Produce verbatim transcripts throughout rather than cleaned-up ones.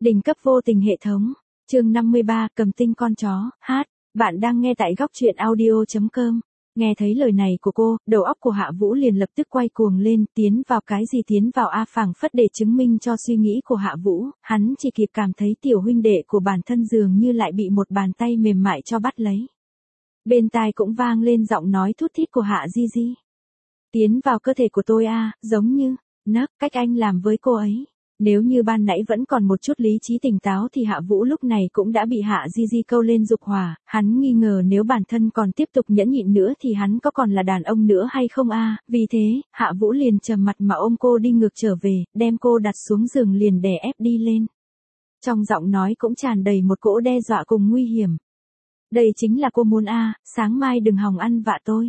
Đỉnh cấp vô tình hệ thống. Chương năm mươi ba, cầm tinh con chó. Hát, bạn đang nghe tại góc truyện audio chấm com. Nghe thấy lời này của cô, đầu óc của Hạ Vũ liền lập tức quay cuồng lên, tiến vào cái gì tiến vào a phảng phất để chứng minh cho suy nghĩ của Hạ Vũ, hắn chỉ kịp cảm thấy tiểu huynh đệ của bản thân dường như lại bị một bàn tay mềm mại cho bắt lấy. Bên tai cũng vang lên giọng nói thút thít của Hạ Di Di. Tiến vào cơ thể của tôi a, giống như, nấc, cách anh làm với cô ấy. Nếu như ban nãy vẫn còn một chút lý trí tỉnh táo thì Hạ Vũ lúc này cũng đã bị Hạ Di Di câu lên dục hỏa, hắn nghi ngờ nếu bản thân còn tiếp tục nhẫn nhịn nữa thì hắn có còn là đàn ông nữa hay không a? Vì thế, Hạ Vũ liền trầm mặt mà ôm cô đi ngược trở về, đem cô đặt xuống giường liền đè ép đi lên. Trong giọng nói cũng tràn đầy một cỗ đe dọa cùng nguy hiểm. Đây chính là cô muốn a, sáng mai đừng hòng ăn vạ tôi.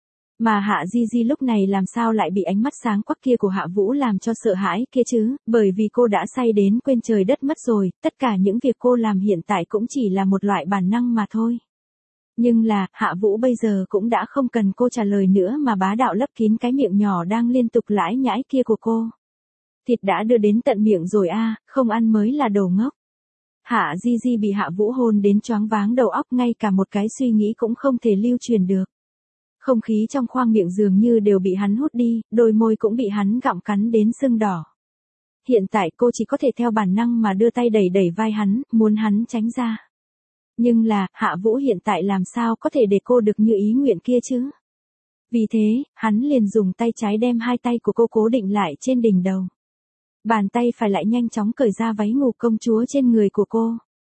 Mà Hạ Di Di lúc này làm sao lại bị ánh mắt sáng quắc kia của Hạ Vũ làm cho sợ hãi kia chứ, bởi vì cô đã say đến quên trời đất mất rồi, tất cả những việc cô làm hiện tại cũng chỉ là một loại bản năng mà thôi. Nhưng là, Hạ Vũ bây giờ cũng đã không cần cô trả lời nữa mà bá đạo lấp kín cái miệng nhỏ đang liên tục lải nhải kia của cô. Thịt đã đưa đến tận miệng rồi a, không ăn mới là đồ ngốc. Hạ Di Di bị Hạ Vũ hôn đến choáng váng đầu óc, ngay cả một cái suy nghĩ cũng không thể lưu truyền được. Không khí trong khoang miệng dường như đều bị hắn hút đi, đôi môi cũng bị hắn gặm cắn đến sưng đỏ. Hiện tại cô chỉ có thể theo bản năng mà đưa tay đẩy đẩy vai hắn, muốn hắn tránh ra. Nhưng là, Hạ Vũ hiện tại làm sao có thể để cô được như ý nguyện kia chứ? Vì thế, hắn liền dùng tay trái đem hai tay của cô cố định lại trên đỉnh đầu. Bàn tay phải lại nhanh chóng cởi ra váy ngủ công chúa trên người của cô.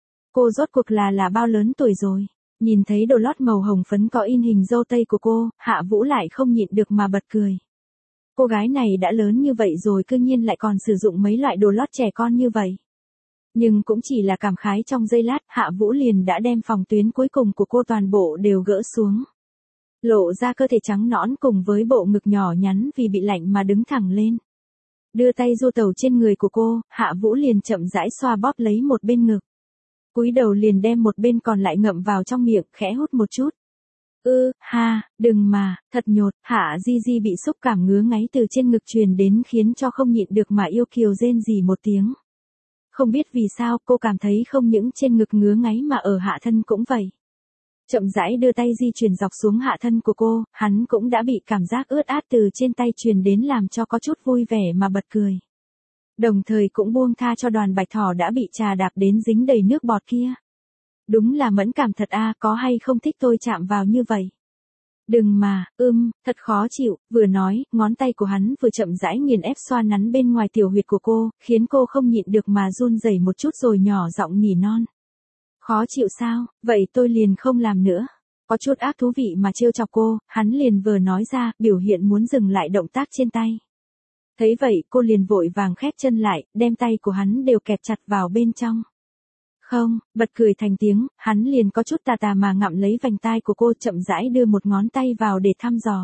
Cô rốt cuộc là là bao lớn tuổi rồi? Nhìn thấy đồ lót màu hồng phấn có in hình dâu tây của cô, Hạ Vũ lại không nhịn được mà bật cười. Cô gái này đã lớn như vậy rồi cư nhiên lại còn sử dụng mấy loại đồ lót trẻ con như vậy. Nhưng cũng chỉ là cảm khái trong giây lát, Hạ Vũ liền đã đem phòng tuyến cuối cùng của cô toàn bộ đều gỡ xuống. Lộ ra cơ thể trắng nõn cùng với bộ ngực nhỏ nhắn vì bị lạnh mà đứng thẳng lên. Đưa tay du tẩu trên người của cô, Hạ Vũ liền chậm rãi xoa bóp lấy một bên ngực. Cúi đầu liền đem một bên còn lại ngậm vào trong miệng, khẽ hút một chút. Ư, ha, đừng mà, thật nhột. Hạ Di Di bị xúc cảm ngứa ngáy từ trên ngực truyền đến khiến cho không nhịn được mà yêu kiều rên rỉ một tiếng. Không biết vì sao cô cảm thấy không những trên ngực ngứa ngáy mà ở hạ thân cũng vậy. Chậm rãi đưa tay di chuyển dọc xuống hạ thân của cô, hắn cũng đã bị cảm giác ướt át từ trên tay truyền đến làm cho có chút vui vẻ mà bật cười. Đồng thời cũng buông tha cho đoàn bạch thỏ đã bị trà đạp đến dính đầy nước bọt kia. Đúng là mẫn cảm thật a, có hay không thích tôi chạm vào như vậy? Đừng mà, ưm, thật khó chịu, vừa nói, ngón tay của hắn vừa chậm rãi nghiền ép xoa nắn bên ngoài tiểu huyệt của cô, khiến cô không nhịn được mà run rẩy một chút rồi nhỏ giọng nỉ non. Khó chịu sao, vậy tôi liền không làm nữa. Có chút ác thú vị mà trêu chọc cô, hắn liền vừa nói ra, biểu hiện muốn dừng lại động tác trên tay. Thấy vậy, cô liền vội vàng khép chân lại, đem tay của hắn đều kẹp chặt vào bên trong. Không, bật cười thành tiếng, hắn liền có chút tà tà mà ngậm lấy vành tai của cô, chậm rãi đưa một ngón tay vào để thăm dò.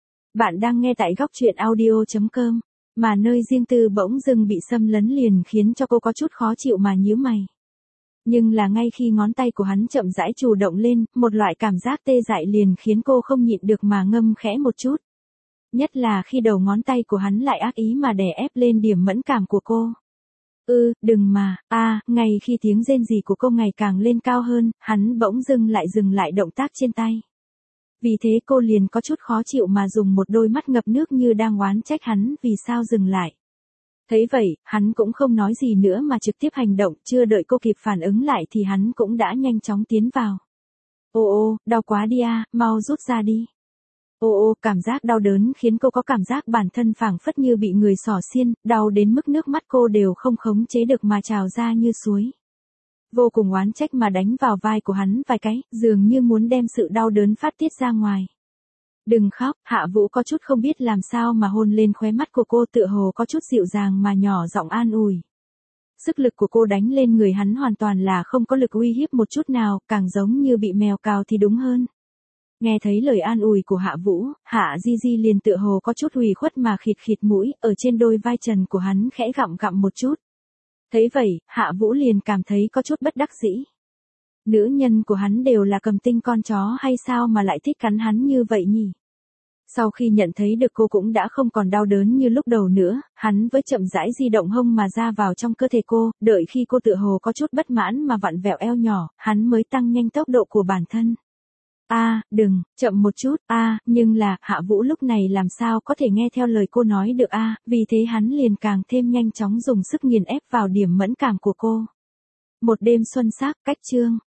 Bạn đang nghe tại góc truyện audio chấm com, mà nơi riêng tư bỗng dưng bị xâm lấn liền khiến cho cô có chút khó chịu mà nhíu mày. Nhưng là ngay khi ngón tay của hắn chậm rãi chủ động lên, một loại cảm giác tê dại liền khiến cô không nhịn được mà ngâm khẽ một chút. Nhất là khi đầu ngón tay của hắn lại ác ý mà đè ép lên điểm mẫn cảm của cô. Ư, đừng mà, a, à, ngay khi tiếng rên rỉ của cô ngày càng lên cao hơn, hắn bỗng dưng lại dừng lại động tác trên tay. Vì thế cô liền có chút khó chịu mà dùng một đôi mắt ngập nước như đang oán trách hắn vì sao dừng lại. Thấy vậy, hắn cũng không nói gì nữa mà trực tiếp hành động, chưa đợi cô kịp phản ứng lại thì hắn cũng đã nhanh chóng tiến vào. Ô ô, đau quá đi a, mau rút ra đi. Ô ô, cảm giác đau đớn khiến cô có cảm giác bản thân phảng phất như bị người xỏ xiên, đau đến mức nước mắt cô đều không khống chế được mà trào ra như suối. Vô cùng oán trách mà đánh vào vai của hắn vài cái, dường như muốn đem sự đau đớn phát tiết ra ngoài. Đừng khóc, Hạ Vũ có chút không biết làm sao mà hôn lên khóe mắt của cô, tựa hồ có chút dịu dàng mà nhỏ giọng an ủi. Sức lực của cô đánh lên người hắn hoàn toàn là không có lực uy hiếp một chút nào, càng giống như bị mèo cào thì đúng hơn. Nghe thấy lời an ủi của Hạ Vũ, Hạ Di Di liền tựa hồ có chút ủy khuất mà khịt khịt mũi, ở trên đôi vai trần của hắn khẽ gặm gặm một chút. Thấy vậy, Hạ Vũ liền cảm thấy có chút bất đắc dĩ. Nữ nhân của hắn đều là cầm tinh con chó hay sao mà lại thích cắn hắn như vậy nhỉ? Sau khi nhận thấy được cô cũng đã không còn đau đớn như lúc đầu nữa, hắn với chậm rãi di động hông mà ra vào trong cơ thể cô, đợi khi cô tựa hồ có chút bất mãn mà vặn vẹo eo nhỏ, hắn mới tăng nhanh tốc độ của bản thân. A, à, đừng, chậm một chút, a, à, nhưng là, Hạ Vũ lúc này làm sao có thể nghe theo lời cô nói được a, à, vì thế hắn liền càng thêm nhanh chóng dùng sức nghiền ép vào điểm mẫn cảm của cô. Một đêm xuân sắc, cách chương.